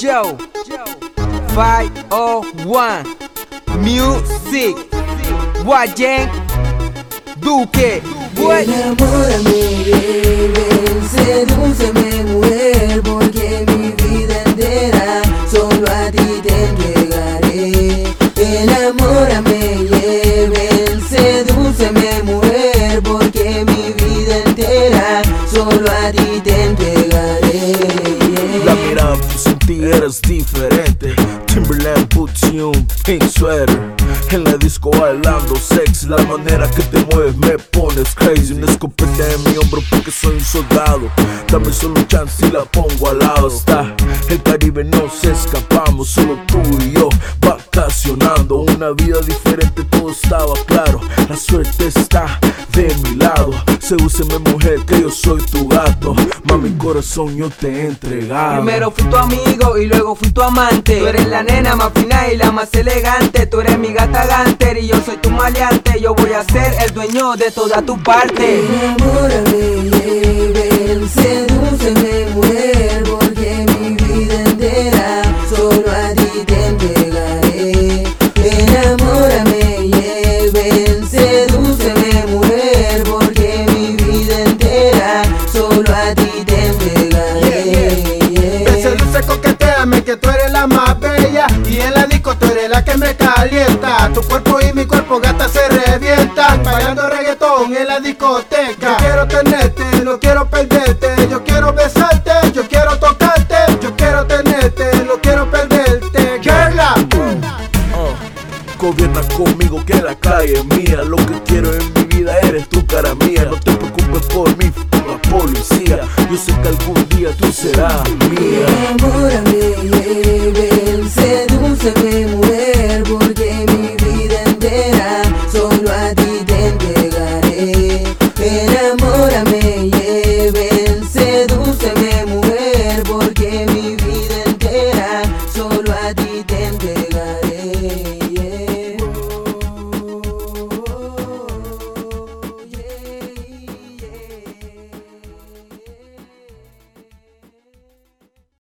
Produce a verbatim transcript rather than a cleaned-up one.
Joe, five oh one, Music, Guayen, Duque, Enamórame, ven, sedúceme, mujer, porque mi vida entera solo a ti te entregaré. Enamórame, ven, sedúceme, mujer, porque mi vida entera solo a ti te entregaré. La mirada pues en ti eres diferente. Timberland puts you un pink sweater. En la disco bailando sexy. La manera que te mueves me pones crazy. Una escopeta en mi hombro porque soy un soldado. Dame solo un chance y la pongo al lado. Está el Caribe, nos escapamos. Solo tú y yo vacacionando. Una vida diferente, todo estaba claro. La suerte está de mi lado. Sedúceme, mujer, que yo soy tu gato. Mami, corazón, yo te he entregado. Primero fui tu amigo y luego fui tu amante. Tú eres la nena más fina y la más elegante. Tú eres mi gata Ganter y yo soy tu maleante. Yo voy a ser el dueño de toda tu parte. Enamórame, ven, sedúceme, mujer, porque mi vida entera solo a ti te entregaré. Enamórame, ven, sedúceme, mujer, porque mi vida entera solo a ti te entregaré. Me seduce, coqueteame, que tú eres la más bella. Y en la disco tú eres la que me calienta. Tu cuerpo y mi cuerpo, gata, se revientan. Bailando reggaetón en la discoteca. Yo quiero tenerte, no quiero perderte. Yo quiero besarte, yo quiero tocarte. Yo quiero tenerte, no quiero perderte. Girla. Uh, gobierna conmigo que la calle es mía. Lo